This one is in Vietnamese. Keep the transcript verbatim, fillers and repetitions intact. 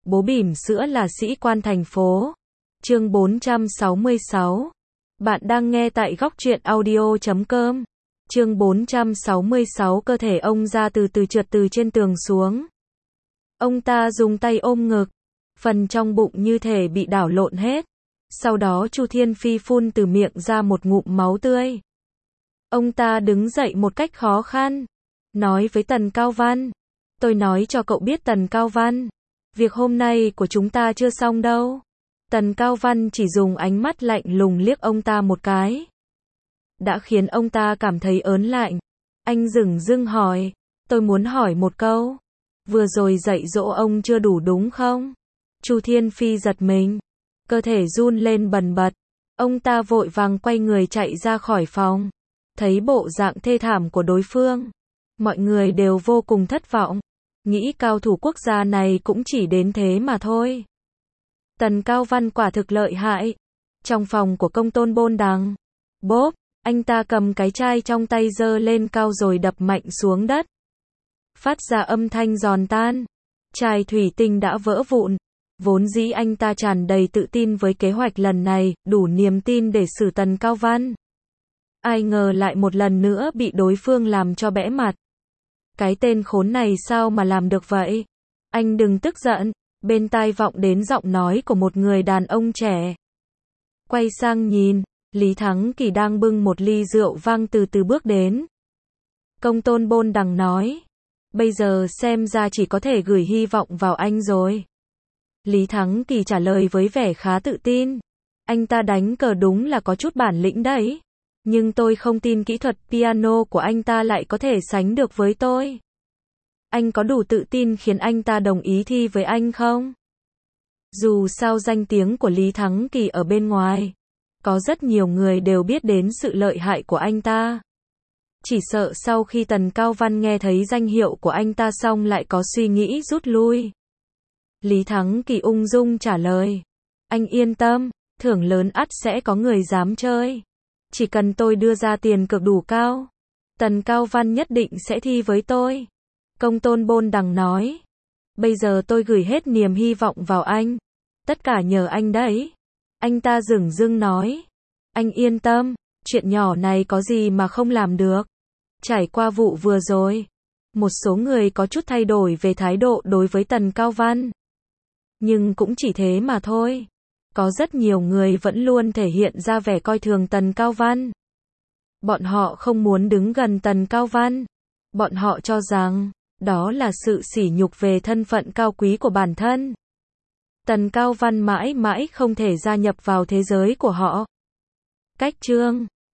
Bố bỉm sữa là sĩ quan thành phố. Chương bốn trăm sáu mươi sáu. Bạn đang nghe tại góc truyện audio chấm com. Chương bốn trăm sáu mươi sáu. Cơ thể ông ra từ từ trượt từ trên tường xuống. Ông ta dùng tay ôm ngực, phần trong bụng như thể bị đảo lộn hết. Sau đó Chu Thiên Phi phun từ miệng ra một ngụm máu tươi. Ông ta đứng dậy một cách khó khăn, nói với Tần Cao Văn, tôi nói cho cậu biết Tần Cao Văn, việc hôm nay của chúng ta chưa xong đâu. Tần Cao Văn chỉ dùng ánh mắt lạnh lùng liếc ông ta một cái, đã khiến ông ta cảm thấy ớn lạnh. Anh dửng dưng hỏi, tôi muốn hỏi một câu, vừa rồi dạy dỗ ông chưa đủ đúng không? Chu Thiên Phi giật mình, cơ thể run lên bần bật, ông ta vội vàng quay người chạy ra khỏi phòng. Thấy bộ dạng thê thảm của đối phương, mọi người đều vô cùng thất vọng, nghĩ cao thủ quốc gia này cũng chỉ đến thế mà thôi. Tần Cao Văn quả thực lợi hại. Trong phòng của Công Tôn Bôn Đằng, bốp, anh ta cầm cái chai trong tay giơ lên cao rồi đập mạnh xuống đất, phát ra âm thanh giòn tan. Chai thủy tinh đã vỡ vụn. Vốn dĩ anh ta tràn đầy tự tin với kế hoạch lần này, đủ niềm tin để xử Tần Cao Văn. Ai ngờ lại một lần nữa bị đối phương làm cho bẽ mặt. Cái tên khốn này sao mà làm được vậy? Anh đừng tức giận. Bên tai vọng đến giọng nói của một người đàn ông trẻ. Quay sang nhìn, Lý Thắng Kỳ đang bưng một ly rượu vang từ từ bước đến. Công Tôn Bôn Đằng nói, bây giờ xem ra chỉ có thể gửi hy vọng vào anh rồi. Lý Thắng Kỳ trả lời với vẻ khá tự tin. Anh ta đánh cờ đúng là có chút bản lĩnh đấy. Nhưng tôi không tin kỹ thuật piano của anh ta lại có thể sánh được với tôi. Anh có đủ tự tin khiến anh ta đồng ý thi với anh không? Dù sao danh tiếng của Lý Thắng Kỳ ở bên ngoài, có rất nhiều người đều biết đến sự lợi hại của anh ta. Chỉ sợ sau khi Tần Cao Văn nghe thấy danh hiệu của anh ta xong lại có suy nghĩ rút lui. Lý Thắng Kỳ ung dung trả lời. Anh yên tâm, thưởng lớn ắt sẽ có người dám chơi. Chỉ cần tôi đưa ra tiền cược đủ cao, Tần Cao Văn nhất định sẽ thi với tôi. Công Tôn Bôn Đằng nói, bây giờ tôi gửi hết niềm hy vọng vào anh. Tất cả nhờ anh đấy. Anh ta dửng dưng nói, anh yên tâm, chuyện nhỏ này có gì mà không làm được. Trải qua vụ vừa rồi, một số người có chút thay đổi về thái độ đối với Tần Cao Văn. Nhưng cũng chỉ thế mà thôi. Có rất nhiều người vẫn luôn thể hiện ra vẻ coi thường Tần Cao Văn. Bọn họ không muốn đứng gần Tần Cao Văn. Bọn họ cho rằng, đó là sự sỉ nhục về thân phận cao quý của bản thân. Tần Cao Văn mãi mãi không thể gia nhập vào thế giới của họ. Cách chương